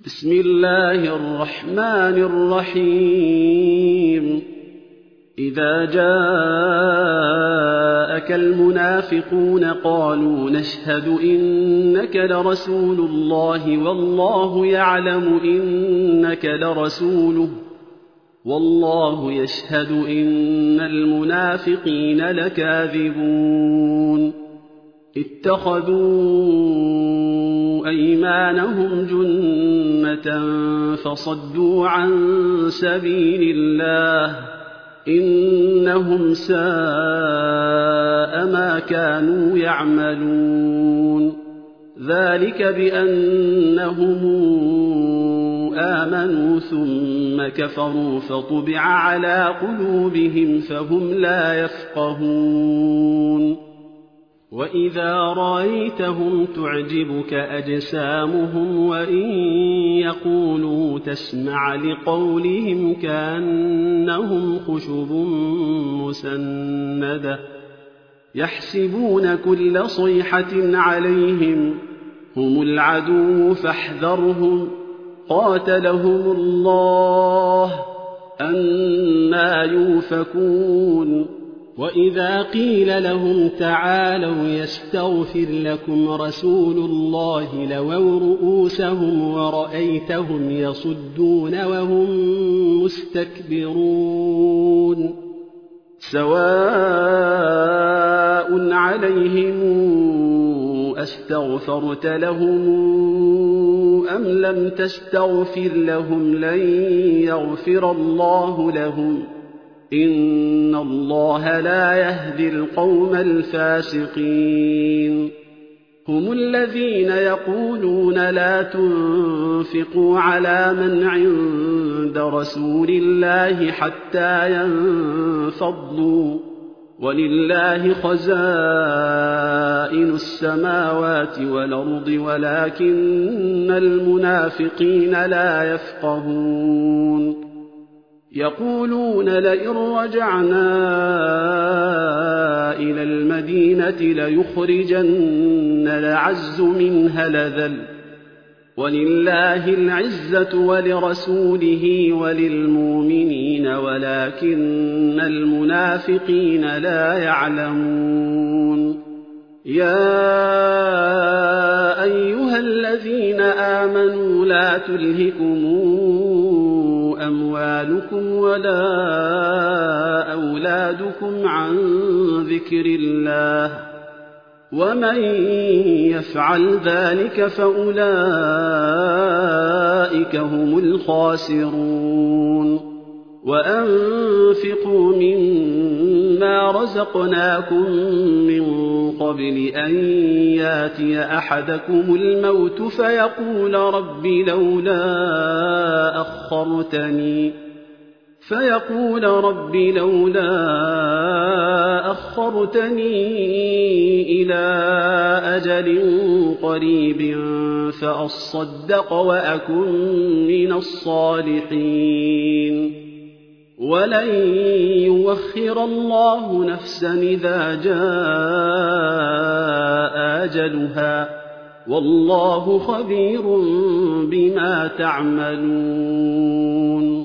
بسم الله الرحمن الرحيم إذا جاءك المنافقون قالوا نشهد إنك لرسول الله والله يعلم إنك لرسوله والله يشهد إن المنافقين لكاذبون اتخذوا أيمانهم جنة فصدوا عن سبيل الله إنهم ساء ما كانوا يعملون ذلك بأنهم آمنوا ثم كفروا فطبع على قلوبهم فهم لا يفقهون وإذا رأيتهم تعجبك أجسامهم وإن يقولوا تسمع لقولهم كأنهم خشب مسندة يحسبون كل صيحة عليهم هم العدو فاحذرهم قاتلهم الله أنى يؤفكون وإذا قيل لهم تعالوا يستغفر لكم رسول الله لووا رؤوسهم ورأيتهم يصدون وهم مستكبرون سواء عليهم أستغفرت لهم أم لم تستغفر لهم لن يغفر الله لهم إن الله لا يهدي القوم الفاسقين هم الذين يقولون لا تنفقوا على من عند رسول الله حتى ينفضوا ولله خزائن السماوات والأرض ولكن المنافقين لا يفقهون يقولون لئن رجعنا إلى المدينة ليخرجن الأعز منها الأذل ولله العزة ولرسوله وللمؤمنين ولكن المنافقين لا يعلمون يا أيها الذين آمنوا لا تلهكم أموالكم ولا أولادكم عن ذكر الله ومن يفعل ذلك فأولئك هم الخاسرون وأنفقوا مما رزقناكم من قبل أن ياتي أحدكم الموت فيقول رب لولا أخرتني إلى أجل قريب فأصدق وأكن من الصالحين ولن يوخر الله نفسا إذا جاء أجلها والله خبير بما تعملون